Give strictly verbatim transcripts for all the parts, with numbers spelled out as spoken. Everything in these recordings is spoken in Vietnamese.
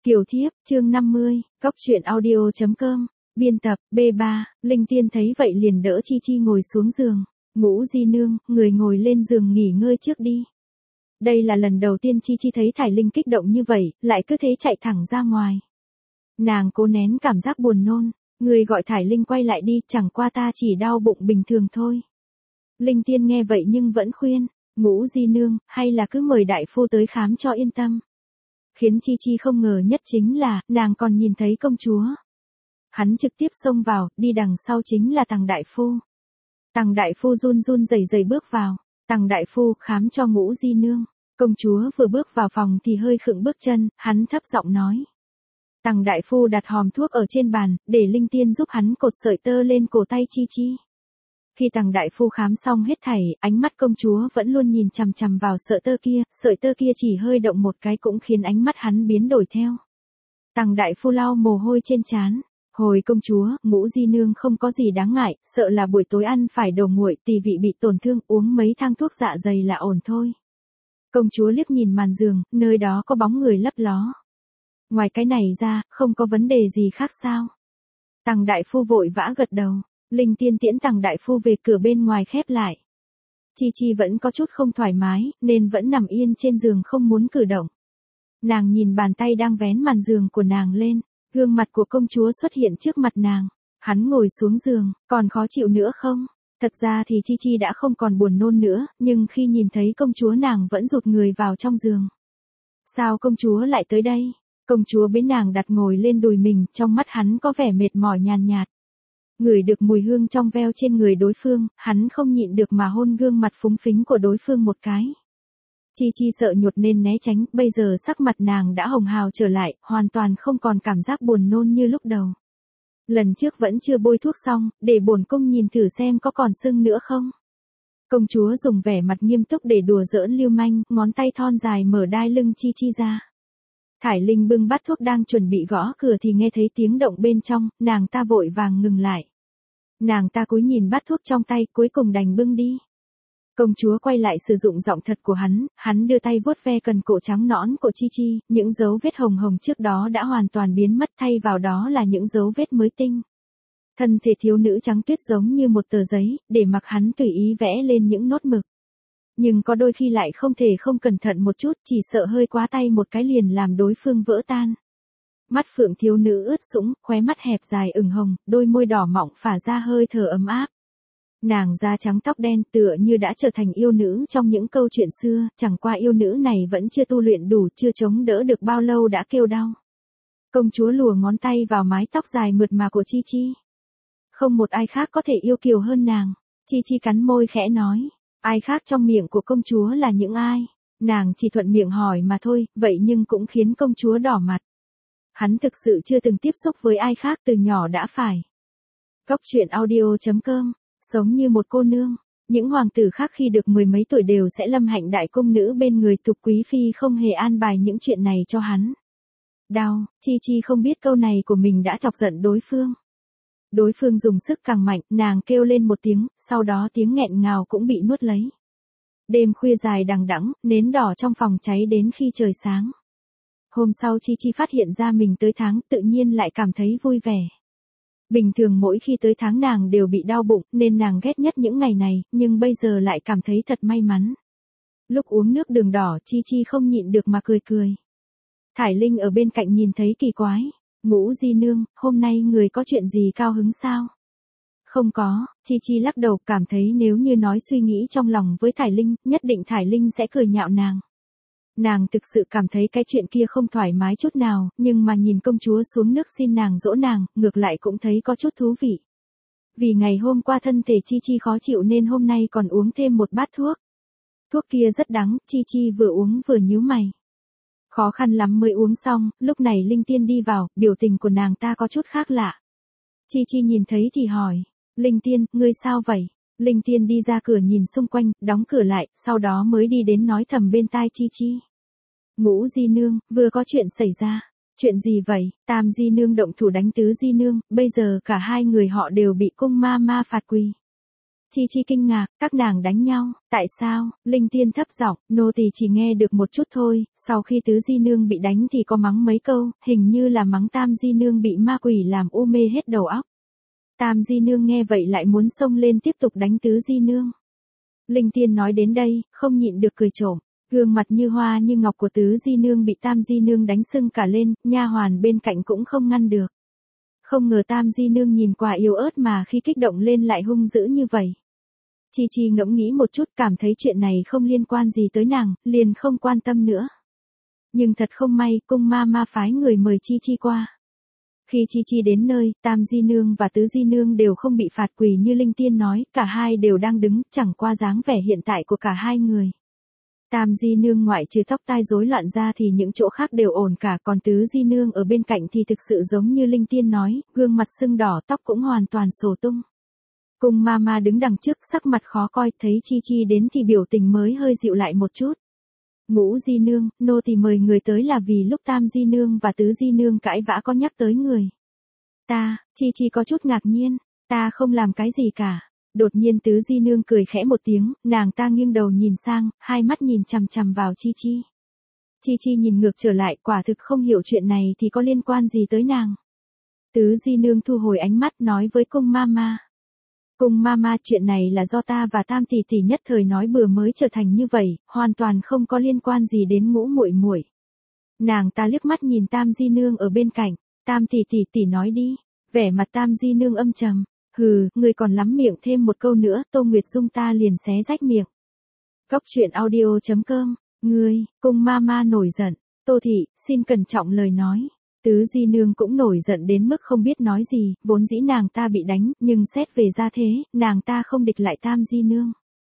Kiều Thiếp, chương năm mươi, cóc truyện audio chấm com, biên tập, B ba, Linh Tiên thấy vậy liền đỡ Chi Chi ngồi xuống giường. Ngũ Di Nương, người ngồi lên giường nghỉ ngơi trước đi. Đây là lần đầu tiên Chi Chi thấy Thải Linh kích động như vậy, lại cứ thế chạy thẳng ra ngoài. Nàng cố nén cảm giác buồn nôn, người gọi Thải Linh quay lại đi, chẳng qua ta chỉ đau bụng bình thường thôi. Linh Tiên nghe vậy nhưng vẫn khuyên, Ngũ Di Nương, hay là cứ mời đại phu tới khám cho yên tâm. Khiến Chi Chi không ngờ nhất chính là, nàng còn nhìn thấy công chúa. Hắn trực tiếp xông vào, đi đằng sau chính là Tằng đại phu. Tằng đại phu run run rẩy rẩy bước vào, Tằng đại phu khám cho Ngũ Di Nương. Công chúa vừa bước vào phòng thì hơi khựng bước chân, hắn thấp giọng nói. Tằng đại phu đặt hòm thuốc ở trên bàn, để Linh Tiên giúp hắn cột sợi tơ lên cổ tay Chi Chi. Khi Tằng đại phu khám xong hết thảy, ánh mắt công chúa vẫn luôn nhìn chằm chằm vào sợi tơ kia, sợi tơ kia chỉ hơi động một cái cũng khiến ánh mắt hắn biến đổi theo. Tằng đại phu lau mồ hôi trên trán, hồi công chúa, Ngũ Di Nương không có gì đáng ngại, sợ là buổi tối ăn phải đồ nguội, tỳ vị bị tổn thương, uống mấy thang thuốc dạ dày là ổn thôi. Công chúa liếc nhìn màn giường, nơi đó có bóng người lấp ló. Ngoài cái này ra, không có vấn đề gì khác sao? Tằng đại phu vội vã gật đầu. Linh Tiên tiễn Tằng đại phu về, cửa bên ngoài khép lại. Chi Chi vẫn có chút không thoải mái, nên vẫn nằm yên trên giường không muốn cử động. Nàng nhìn bàn tay đang vén màn giường của nàng lên, gương mặt của công chúa xuất hiện trước mặt nàng. Hắn ngồi xuống giường, còn khó chịu nữa không? Thật ra thì Chi Chi đã không còn buồn nôn nữa, nhưng khi nhìn thấy công chúa nàng vẫn rụt người vào trong giường. Sao công chúa lại tới đây? Công chúa bế nàng đặt ngồi lên đùi mình, trong mắt hắn có vẻ mệt mỏi nhàn nhạt. Ngửi được mùi hương trong veo trên người đối phương, hắn không nhịn được mà hôn gương mặt phúng phính của đối phương một cái. Chi Chi sợ nhột nên né tránh, bây giờ sắc mặt nàng đã hồng hào trở lại, hoàn toàn không còn cảm giác buồn nôn như lúc đầu. Lần trước vẫn chưa bôi thuốc xong, để bổn cung nhìn thử xem có còn sưng nữa không. Công chúa dùng vẻ mặt nghiêm túc để đùa giỡn lưu manh, ngón tay thon dài mở đai lưng Chi Chi ra. Thải Linh bưng bát thuốc đang chuẩn bị gõ cửa thì nghe thấy tiếng động bên trong, nàng ta vội vàng ngừng lại. Nàng ta cúi nhìn bát thuốc trong tay, cuối cùng đành bưng đi. Công chúa quay lại sử dụng giọng thật của hắn, hắn đưa tay vuốt ve cần cổ trắng nõn của Chi Chi, những dấu vết hồng hồng trước đó đã hoàn toàn biến mất, thay vào đó là những dấu vết mới tinh. Thân thể thiếu nữ trắng tuyết giống như một tờ giấy, để mặc hắn tùy ý vẽ lên những nốt mực. Nhưng có đôi khi lại không thể không cẩn thận một chút, chỉ sợ hơi quá tay một cái liền làm đối phương vỡ tan. Mắt phượng thiếu nữ ướt sũng, khóe mắt hẹp dài ửng hồng, đôi môi đỏ mọng phả ra hơi thở ấm áp. Nàng da trắng tóc đen tựa như đã trở thành yêu nữ trong những câu chuyện xưa, chẳng qua yêu nữ này vẫn chưa tu luyện đủ, chưa chống đỡ được bao lâu đã kêu đau. Công chúa lùa ngón tay vào mái tóc dài mượt mà của Chi Chi. Không một ai khác có thể yêu kiều hơn nàng. Chi Chi cắn môi khẽ nói. Ai khác trong miệng của công chúa là những ai? Nàng chỉ thuận miệng hỏi mà thôi, vậy nhưng cũng khiến công chúa đỏ mặt. Hắn thực sự chưa từng tiếp xúc với ai khác từ nhỏ đã phải. Cóc truyện audio chấm com, sống như một cô nương. Những hoàng tử khác khi được mười mấy tuổi đều sẽ lâm hạnh đại cung nữ bên người, Tục quý phi không hề an bài những chuyện này cho hắn. Đau, Chi Chi không biết câu này của mình đã chọc giận đối phương. Đối phương dùng sức càng mạnh, nàng kêu lên một tiếng, sau đó tiếng nghẹn ngào cũng bị nuốt lấy. Đêm khuya dài đằng đẵng, nến đỏ trong phòng cháy đến khi trời sáng. Hôm sau Chi Chi phát hiện ra mình tới tháng, tự nhiên lại cảm thấy vui vẻ. Bình thường mỗi khi tới tháng nàng đều bị đau bụng, nên nàng ghét nhất những ngày này, nhưng bây giờ lại cảm thấy thật may mắn. Lúc uống nước đường đỏ, Chi Chi không nhịn được mà cười cười. Thải Linh ở bên cạnh nhìn thấy kỳ quái. Ngũ Di Nương, hôm nay người có chuyện gì cao hứng sao? Không có, Chi Chi lắc đầu, cảm thấy nếu như nói suy nghĩ trong lòng với Thải Linh, nhất định Thải Linh sẽ cười nhạo nàng. Nàng thực sự cảm thấy cái chuyện kia không thoải mái chút nào, nhưng mà nhìn công chúa xuống nước xin nàng dỗ nàng, ngược lại cũng thấy có chút thú vị. Vì ngày hôm qua thân thể Chi Chi khó chịu nên hôm nay còn uống thêm một bát thuốc. Thuốc kia rất đắng, Chi Chi vừa uống vừa nhíu mày. Khó khăn lắm mới uống xong, lúc này Linh Tiên đi vào, biểu tình của nàng ta có chút khác lạ. Chi Chi nhìn thấy thì hỏi, Linh Tiên, ngươi sao vậy? Linh Tiên đi ra cửa nhìn xung quanh, đóng cửa lại, sau đó mới đi đến nói thầm bên tai Chi Chi. Ngũ Di Nương, vừa có chuyện xảy ra. Chuyện gì vậy? Tam Di Nương động thủ đánh Tứ Di Nương, bây giờ cả hai người họ đều bị cung ma ma phạt quỳ. Chi Chi kinh ngạc, các nàng đánh nhau, tại sao? Linh Tiên thấp giọng, nô tỳ chỉ nghe được một chút thôi, sau khi tứ di nương bị đánh thì có mắng mấy câu, hình như là mắng tam di nương bị ma quỷ làm u mê hết đầu óc. Tam di nương nghe vậy lại muốn xông lên tiếp tục đánh tứ di nương. Linh Tiên nói đến đây, không nhịn được cười trộm, gương mặt như hoa như ngọc của tứ di nương bị tam di nương đánh sưng cả lên, nha hoàn bên cạnh cũng không ngăn được. Không ngờ tam di nương nhìn qua yếu ớt mà khi kích động lên lại hung dữ như vậy. Chi Chi ngẫm nghĩ một chút, cảm thấy chuyện này không liên quan gì tới nàng, liền không quan tâm nữa. Nhưng thật không may, cung ma ma phái người mời Chi Chi qua. Khi Chi Chi đến nơi, tam di nương và tứ di nương đều không bị phạt quỳ như Linh Tiên nói, cả hai đều đang đứng, chẳng qua dáng vẻ hiện tại của cả hai người. Tam di nương ngoại trừ tóc tai rối loạn ra thì những chỗ khác đều ổn cả, còn tứ di nương ở bên cạnh thì thực sự giống như Linh Tiên nói, gương mặt sưng đỏ, tóc cũng hoàn toàn xổ tung. Cung ma ma đứng đằng trước sắc mặt khó coi, thấy Chi Chi đến thì biểu tình mới hơi dịu lại một chút. Ngũ di nương, nô tỳ mời người tới là vì lúc tam di nương và tứ di nương cãi vã có nhắc tới người. Ta, Chi Chi có chút ngạc nhiên, ta không làm cái gì cả. Đột nhiên tứ di nương cười khẽ một tiếng, nàng ta nghiêng đầu nhìn sang, hai mắt nhìn chằm chằm vào Chi Chi. Chi Chi nhìn ngược trở lại, quả thực không hiểu chuyện này thì có liên quan gì tới nàng. Tứ di nương thu hồi ánh mắt nói với cung ma ma. Cung ma ma, chuyện này là do ta và tam tỷ tỷ nhất thời nói bừa mới trở thành như vậy, hoàn toàn không có liên quan gì đến Ngũ muội muội. Nàng ta liếc mắt nhìn tam di nương ở bên cạnh, tam tỷ tỷ tỷ nói đi, vẻ mặt tam di nương âm trầm, hừ, người còn lắm miệng thêm một câu nữa, Tô Nguyệt Dung ta liền xé rách miệng. Góc truyện audio chấm com, ngươi, cung ma ma nổi giận, Tô thị, xin cẩn trọng lời nói. Tứ di nương cũng nổi giận đến mức không biết nói gì, vốn dĩ nàng ta bị đánh, nhưng xét về gia thế, nàng ta không địch lại tam di nương.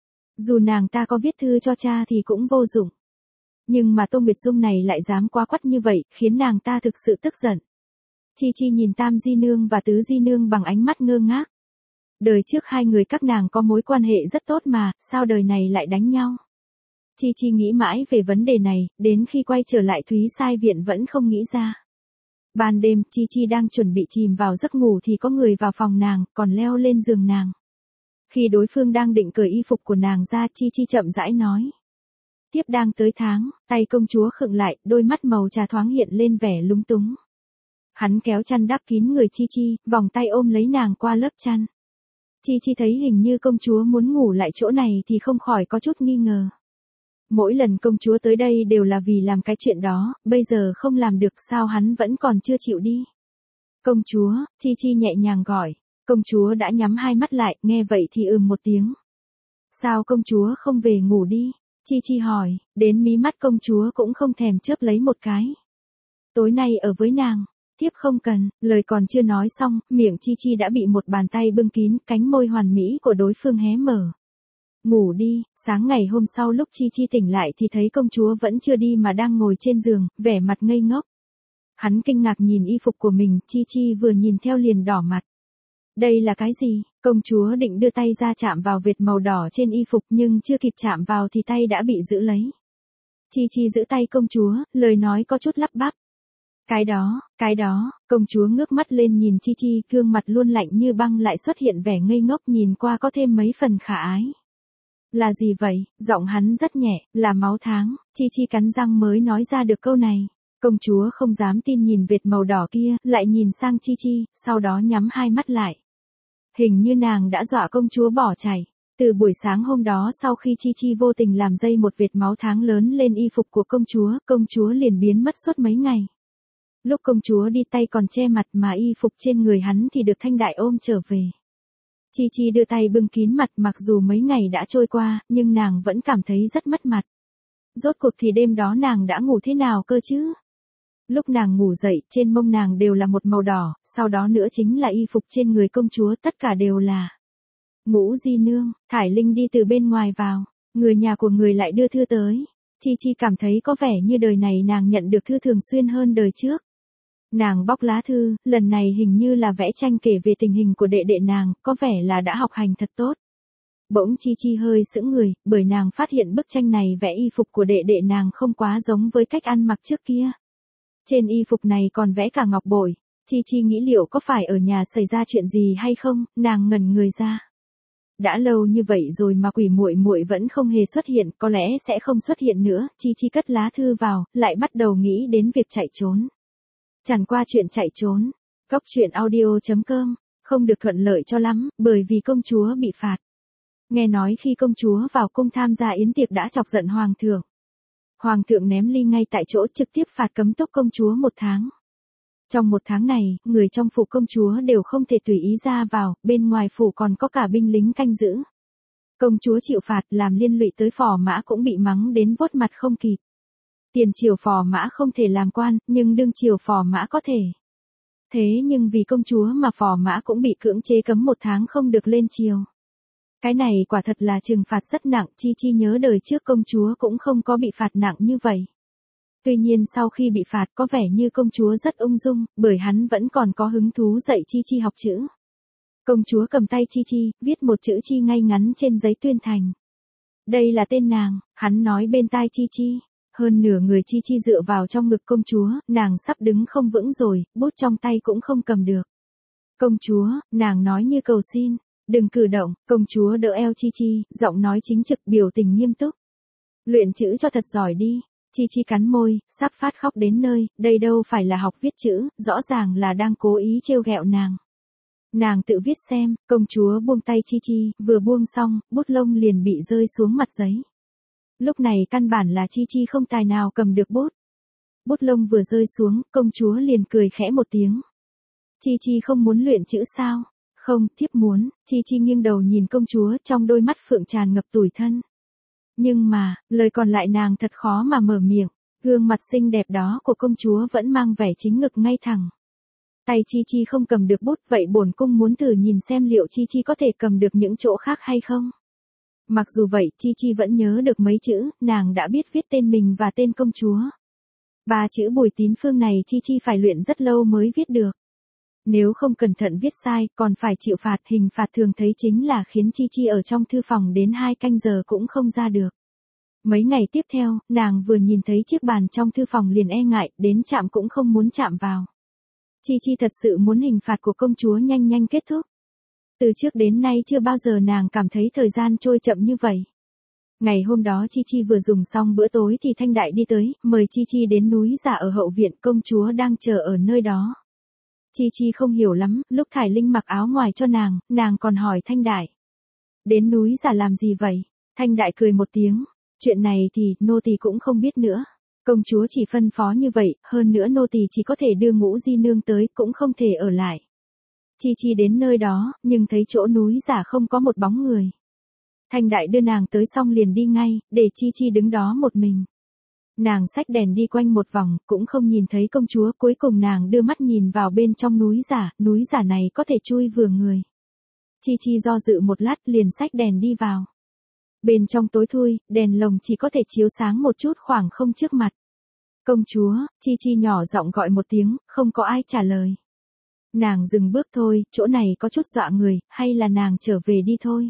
Dù nàng ta có viết thư cho cha thì cũng vô dụng. Nhưng mà Tô Nguyệt Dung này lại dám quá quắt như vậy, khiến nàng ta thực sự tức giận. Chi Chi nhìn tam di nương và tứ di nương bằng ánh mắt ngơ ngác. Đời trước hai người các nàng có mối quan hệ rất tốt mà, sao đời này lại đánh nhau? Chi Chi nghĩ mãi về vấn đề này, đến khi quay trở lại Thúy Sai Viện vẫn không nghĩ ra. Ban đêm, Chi Chi đang chuẩn bị chìm vào giấc ngủ thì có người vào phòng nàng, còn leo lên giường nàng. Khi đối phương đang định cởi y phục của nàng ra, Chi Chi chậm rãi nói. Tiếp đang tới tháng, tay công chúa khựng lại, đôi mắt màu trà thoáng hiện lên vẻ lúng túng. Hắn kéo chăn đắp kín người Chi Chi, vòng tay ôm lấy nàng qua lớp chăn. Chi Chi thấy hình như công chúa muốn ngủ lại chỗ này thì không khỏi có chút nghi ngờ. Mỗi lần công chúa tới đây đều là vì làm cái chuyện đó, bây giờ không làm được sao hắn vẫn còn chưa chịu đi. Công chúa, Chi Chi nhẹ nhàng gọi, công chúa đã nhắm hai mắt lại, nghe vậy thì ừm một tiếng. Sao công chúa không về ngủ đi? Chi Chi hỏi, đến mí mắt công chúa cũng không thèm chớp lấy một cái. Tối nay ở với nàng, tiếp không cần, lời còn chưa nói xong, miệng Chi Chi đã bị một bàn tay bưng kín, cánh môi hoàn mỹ của đối phương hé mở. Ngủ đi, sáng ngày hôm sau lúc Chi Chi tỉnh lại thì thấy công chúa vẫn chưa đi mà đang ngồi trên giường, vẻ mặt ngây ngốc. Hắn kinh ngạc nhìn y phục của mình, Chi Chi vừa nhìn theo liền đỏ mặt. Đây là cái gì? Công chúa định đưa tay ra chạm vào vệt màu đỏ trên y phục nhưng chưa kịp chạm vào thì tay đã bị giữ lấy. Chi Chi giữ tay công chúa, lời nói có chút lắp bắp. Cái đó, cái đó, công chúa ngước mắt lên nhìn Chi Chi, gương mặt luôn lạnh như băng lại xuất hiện vẻ ngây ngốc nhìn qua có thêm mấy phần khả ái. Là gì vậy? Giọng hắn rất nhẹ, là máu tháng, Chi Chi cắn răng mới nói ra được câu này. Công chúa không dám tin nhìn vệt màu đỏ kia, lại nhìn sang Chi Chi, sau đó nhắm hai mắt lại. Hình như nàng đã dọa công chúa bỏ chạy. Từ buổi sáng hôm đó sau khi Chi Chi vô tình làm dây một vệt máu tháng lớn lên y phục của công chúa, công chúa liền biến mất suốt mấy ngày. Lúc công chúa đi tay còn che mặt mà y phục trên người hắn thì được Thanh Đại ôm trở về. Chi Chi đưa tay bưng kín mặt, mặc dù mấy ngày đã trôi qua, nhưng nàng vẫn cảm thấy rất mất mặt. Rốt cuộc thì đêm đó nàng đã ngủ thế nào cơ chứ? Lúc nàng ngủ dậy, trên mông nàng đều là một màu đỏ, sau đó nữa chính là y phục trên người công chúa, tất cả đều là. Ngũ di nương, Thải Linh đi từ bên ngoài vào, người nhà của người lại đưa thư tới. Chi Chi cảm thấy có vẻ như đời này nàng nhận được thư thường xuyên hơn đời trước. Nàng bóc lá thư, lần này hình như là vẽ tranh kể về tình hình của đệ đệ nàng, có vẻ là đã học hành thật tốt. Bỗng Chi Chi hơi sững người, bởi nàng phát hiện bức tranh này vẽ y phục của đệ đệ nàng không quá giống với cách ăn mặc trước kia. Trên y phục này còn vẽ cả ngọc bội. Chi Chi nghĩ liệu có phải ở nhà xảy ra chuyện gì hay không, nàng ngẩn người ra. Đã lâu như vậy rồi mà quỷ muội muội vẫn không hề xuất hiện, có lẽ sẽ không xuất hiện nữa. Chi Chi cất lá thư vào, lại bắt đầu nghĩ đến việc chạy trốn. Chẳng qua chuyện chạy trốn. Cốc truyện audio chấm com không được thuận lợi cho lắm, bởi vì công chúa bị phạt. Nghe nói khi công chúa vào cung tham gia yến tiệc đã chọc giận hoàng thượng. Hoàng thượng ném ly ngay tại chỗ, trực tiếp phạt cấm túc công chúa một tháng. Trong một tháng này, người trong phủ công chúa đều không thể tùy ý ra vào, bên ngoài phủ còn có cả binh lính canh giữ. Công chúa chịu phạt làm liên lụy tới phò mã cũng bị mắng đến vuốt mặt không kịp. Tiền triều phò mã không thể làm quan, nhưng đương triều phò mã có thể. Thế nhưng vì công chúa mà phò mã cũng bị cưỡng chế cấm một tháng không được lên triều. Cái này quả thật là trừng phạt rất nặng. Chi Chi nhớ đời trước công chúa cũng không có bị phạt nặng như vậy. Tuy nhiên sau khi bị phạt có vẻ như công chúa rất ung dung, bởi hắn vẫn còn có hứng thú dạy Chi Chi học chữ. Công chúa cầm tay Chi Chi, viết một chữ Chi ngay ngắn trên giấy tuyên thành. Đây là tên nàng, hắn nói bên tai Chi Chi. Hơn nửa người Chi Chi dựa vào trong ngực công chúa, nàng sắp đứng không vững rồi, bút trong tay cũng không cầm được. Công chúa, nàng nói như cầu xin, đừng cử động. Công chúa đỡ eo Chi Chi, giọng nói chính trực, biểu tình nghiêm túc. Luyện chữ cho thật giỏi đi. Chi Chi cắn môi, sắp phát khóc đến nơi, đây đâu phải là học viết chữ, rõ ràng là đang cố ý trêu ghẹo nàng. Nàng tự viết xem. Công chúa buông tay Chi Chi, vừa buông xong, bút lông liền bị rơi xuống mặt giấy. Lúc này căn bản là Chi Chi không tài nào cầm được bút. Bút lông vừa rơi xuống, công chúa liền cười khẽ một tiếng. Chi Chi không muốn luyện chữ sao? Không, thiếp muốn. Chi Chi nghiêng đầu nhìn công chúa, trong đôi mắt phượng tràn ngập tủi thân. Nhưng mà, lời còn lại nàng thật khó mà mở miệng. Gương mặt xinh đẹp đó của công chúa vẫn mang vẻ chính ngực ngay thẳng. Tay Chi Chi không cầm được bút, vậy bổn cung muốn thử nhìn xem liệu Chi Chi có thể cầm được những chỗ khác hay không. Mặc dù vậy, Chi Chi vẫn nhớ được mấy chữ, nàng đã biết viết tên mình và tên công chúa. Ba chữ Bùi Tín Phương này Chi Chi phải luyện rất lâu mới viết được. Nếu không cẩn thận viết sai, còn phải chịu phạt. Hình phạt thường thấy chính là khiến Chi Chi ở trong thư phòng đến hai canh giờ cũng không ra được. Mấy ngày tiếp theo, nàng vừa nhìn thấy chiếc bàn trong thư phòng liền e ngại, đến chạm cũng không muốn chạm vào. Chi Chi thật sự muốn hình phạt của công chúa nhanh nhanh kết thúc. Từ trước đến nay chưa bao giờ nàng cảm thấy thời gian trôi chậm như vậy. Ngày hôm đó Chi Chi vừa dùng xong bữa tối thì Thanh Đại đi tới, mời Chi Chi đến núi giả ở hậu viện, công chúa đang chờ ở nơi đó. Chi Chi không hiểu lắm, lúc Thải Linh mặc áo ngoài cho nàng, nàng còn hỏi Thanh Đại. Đến núi giả làm gì vậy? Thanh Đại cười một tiếng. Chuyện này thì, nô tỳ cũng không biết nữa. Công chúa chỉ phân phó như vậy, hơn nữa nô tỳ chỉ có thể đưa Ngũ Di Nương tới, cũng không thể ở lại. Chi Chi đến nơi đó, nhưng thấy chỗ núi giả không có một bóng người. Thanh Đại đưa nàng tới xong liền đi ngay, để Chi Chi đứng đó một mình. Nàng xách đèn đi quanh một vòng, cũng không nhìn thấy công chúa, cuối cùng nàng đưa mắt nhìn vào bên trong núi giả, núi giả này có thể chui vừa người. Chi Chi do dự một lát liền xách đèn đi vào. Bên trong tối thui, đèn lồng chỉ có thể chiếu sáng một chút khoảng không trước mặt. Công chúa, Chi Chi nhỏ giọng gọi một tiếng, không có ai trả lời. Nàng dừng bước thôi, chỗ này có chút dọa người, hay là nàng trở về đi thôi.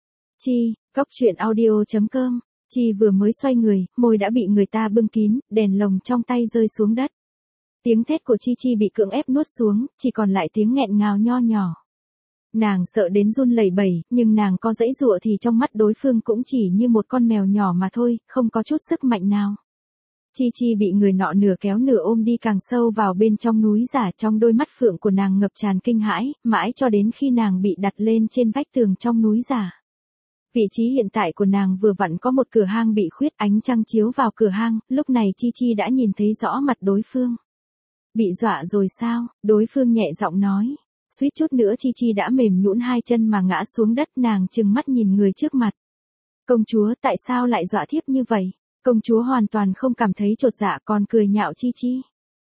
Chi, cốc truyện audio chấm com. Chi vừa mới xoay người, môi đã bị người ta bưng kín, đèn lồng trong tay rơi xuống đất. Tiếng thét của Chi Chi bị cưỡng ép nuốt xuống, chỉ còn lại tiếng nghẹn ngào nho nhỏ. Nàng sợ đến run lẩy bẩy, nhưng nàng có giãy giụa thì trong mắt đối phương cũng chỉ như một con mèo nhỏ mà thôi, không có chút sức mạnh nào. Chi Chi bị người nọ nửa kéo nửa ôm đi càng sâu vào bên trong núi giả, trong đôi mắt phượng của nàng ngập tràn kinh hãi, mãi cho đến khi nàng bị đặt lên trên vách tường trong núi giả. Vị trí hiện tại của nàng vừa vặn có một cửa hang bị khuyết, ánh trăng chiếu vào cửa hang, lúc này Chi Chi đã nhìn thấy rõ mặt đối phương. Bị dọa rồi sao? Đối phương nhẹ giọng nói. Suýt chút nữa Chi Chi đã mềm nhũn hai chân mà ngã xuống đất, nàng trừng mắt nhìn người trước mặt. Công chúa, tại sao lại dọa thiếp như vậy? Công chúa hoàn toàn không cảm thấy chột dạ, còn cười nhạo Chi Chi.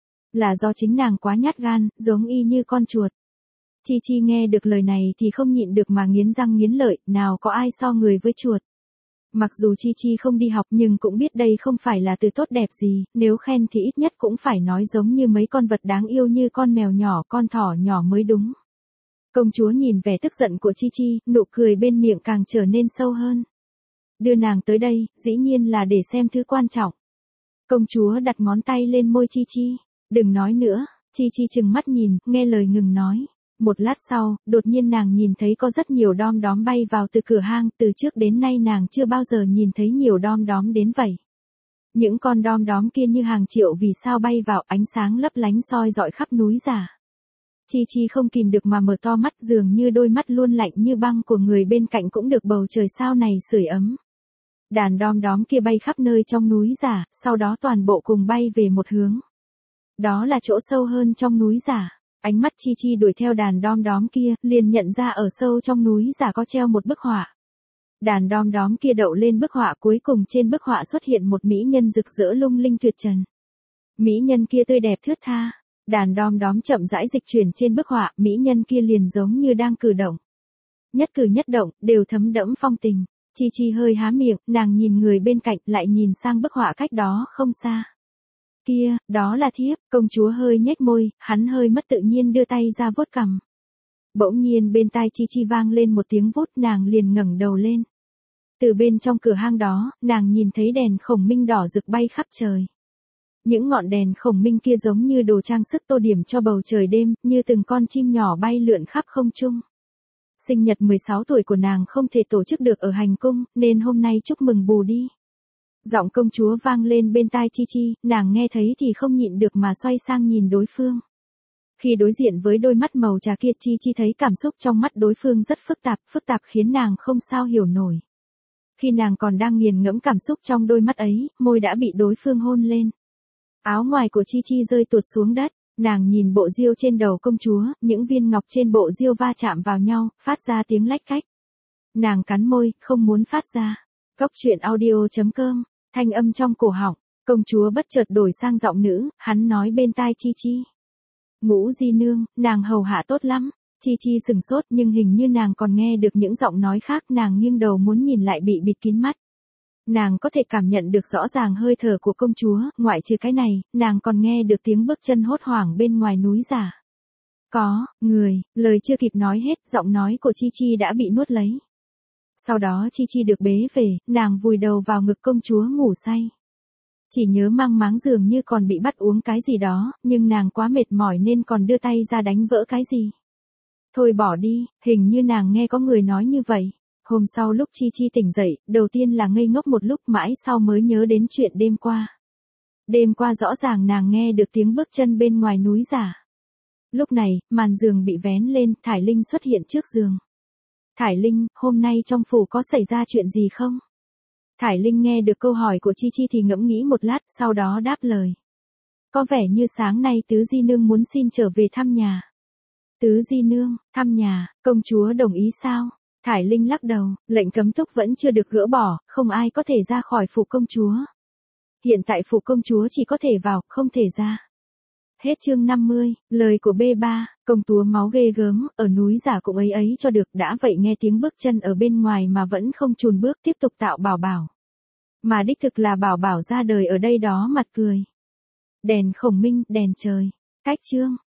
Là do chính nàng quá nhát gan, giống y như con chuột. Chi Chi nghe được lời này thì không nhịn được mà nghiến răng nghiến lợi, nào có ai so người với chuột. Mặc dù Chi Chi không đi học nhưng cũng biết đây không phải là từ tốt đẹp gì, nếu khen thì ít nhất cũng phải nói giống như mấy con vật đáng yêu như con mèo nhỏ, con thỏ nhỏ mới đúng. Công chúa nhìn vẻ tức giận của Chi Chi, nụ cười bên miệng càng trở nên sâu hơn. Đưa nàng tới đây, dĩ nhiên là để xem thứ quan trọng. Công chúa đặt ngón tay lên môi Chi Chi. Đừng nói nữa. Chi Chi chừng mắt nhìn, nghe lời ngừng nói. Một lát sau, đột nhiên nàng nhìn thấy có rất nhiều đom đóm bay vào từ cửa hang, từ trước đến nay nàng chưa bao giờ nhìn thấy nhiều đom đóm đến vậy. Những con đom đóm kia như hàng triệu vì sao bay vào, ánh sáng lấp lánh soi rọi khắp núi giả. Chi Chi không kìm được mà mở to mắt, dường như đôi mắt luôn lạnh như băng của người bên cạnh cũng được bầu trời sao này sưởi ấm. Đàn đom đóm kia bay khắp nơi trong núi giả, sau đó toàn bộ cùng bay về một hướng. Đó là chỗ sâu hơn trong núi giả. Ánh mắt Chi Chi đuổi theo đàn đom đóm kia, liền nhận ra ở sâu trong núi giả có treo một bức họa. Đàn đom đóm kia đậu lên bức họa, cuối cùng trên bức họa xuất hiện một mỹ nhân rực rỡ lung linh tuyệt trần. Mỹ nhân kia tươi đẹp thướt tha. Đàn đom đóm chậm rãi dịch chuyển trên bức họa, mỹ nhân kia liền giống như đang cử động. Nhất cử nhất động, đều thấm đẫm phong tình. Chi Chi hơi há miệng, nàng nhìn người bên cạnh, lại nhìn sang bức họa cách đó không xa. Kia, đó là thiếp, công chúa hơi nhếch môi, hắn hơi mất tự nhiên đưa tay ra vuốt cằm. Bỗng nhiên bên tai Chi Chi vang lên một tiếng vút, nàng liền ngẩng đầu lên. Từ bên trong cửa hang đó, nàng nhìn thấy đèn khổng minh đỏ rực bay khắp trời. Những ngọn đèn khổng minh kia giống như đồ trang sức tô điểm cho bầu trời đêm, như từng con chim nhỏ bay lượn khắp không trung. Sinh nhật mười sáu tuổi của nàng không thể tổ chức được ở hành cung, nên hôm nay chúc mừng bù đi. Giọng công chúa vang lên bên tai Chi Chi, nàng nghe thấy thì không nhịn được mà xoay sang nhìn đối phương. Khi đối diện với đôi mắt màu trà kia, Chi Chi thấy cảm xúc trong mắt đối phương rất phức tạp, phức tạp khiến nàng không sao hiểu nổi. Khi nàng còn đang nghiền ngẫm cảm xúc trong đôi mắt ấy, môi đã bị đối phương hôn lên. Áo ngoài của Chi Chi rơi tuột xuống đất, nàng nhìn bộ diêu trên đầu công chúa, những viên ngọc trên bộ diêu va chạm vào nhau, phát ra tiếng lách cách. Nàng cắn môi, không muốn phát ra. Cốc truyện audio chấm com, thanh âm trong cổ họng, công chúa bất chợt đổi sang giọng nữ, hắn nói bên tai Chi Chi. Ngũ di nương, nàng hầu hạ tốt lắm. Chi Chi sừng sốt nhưng hình như nàng còn nghe được những giọng nói khác, nàng nghiêng đầu muốn nhìn lại bị bịt kín mắt. Nàng có thể cảm nhận được rõ ràng hơi thở của công chúa, ngoại trừ cái này, nàng còn nghe được tiếng bước chân hốt hoảng bên ngoài núi giả. Có, người, lời chưa kịp nói hết, giọng nói của Chi Chi đã bị nuốt lấy. Sau đó Chi Chi được bế về, nàng vùi đầu vào ngực công chúa ngủ say. Chỉ nhớ mang máng dường như còn bị bắt uống cái gì đó, nhưng nàng quá mệt mỏi nên còn đưa tay ra đánh vỡ cái gì. Thôi bỏ đi, hình như nàng nghe có người nói như vậy. Hôm sau lúc Chi Chi tỉnh dậy, đầu tiên là ngây ngốc một lúc, mãi sau mới nhớ đến chuyện đêm qua. Đêm qua rõ ràng nàng nghe được tiếng bước chân bên ngoài núi giả. Lúc này, màn giường bị vén lên, Thải Linh xuất hiện trước giường. Thải Linh, hôm nay trong phủ có xảy ra chuyện gì không? Thải Linh nghe được câu hỏi của Chi Chi thì ngẫm nghĩ một lát, sau đó đáp lời. Có vẻ như sáng nay Tứ Di Nương muốn xin trở về thăm nhà. Tứ Di Nương, thăm nhà, công chúa đồng ý sao? Thải Linh lắc đầu, lệnh cấm túc vẫn chưa được gỡ bỏ, không ai có thể ra khỏi phủ công chúa. Hiện tại phủ công chúa chỉ có thể vào, không thể ra. Hết chương năm mươi, lời của bê ba, công chúa máu ghê gớm, ở núi giả cũng ấy ấy cho được, đã vậy nghe tiếng bước chân ở bên ngoài mà vẫn không chùn bước tiếp tục tạo bảo bảo. Mà đích thực là bảo bảo ra đời ở đây đó, mặt cười. Đèn khổng minh, đèn trời, cách chương.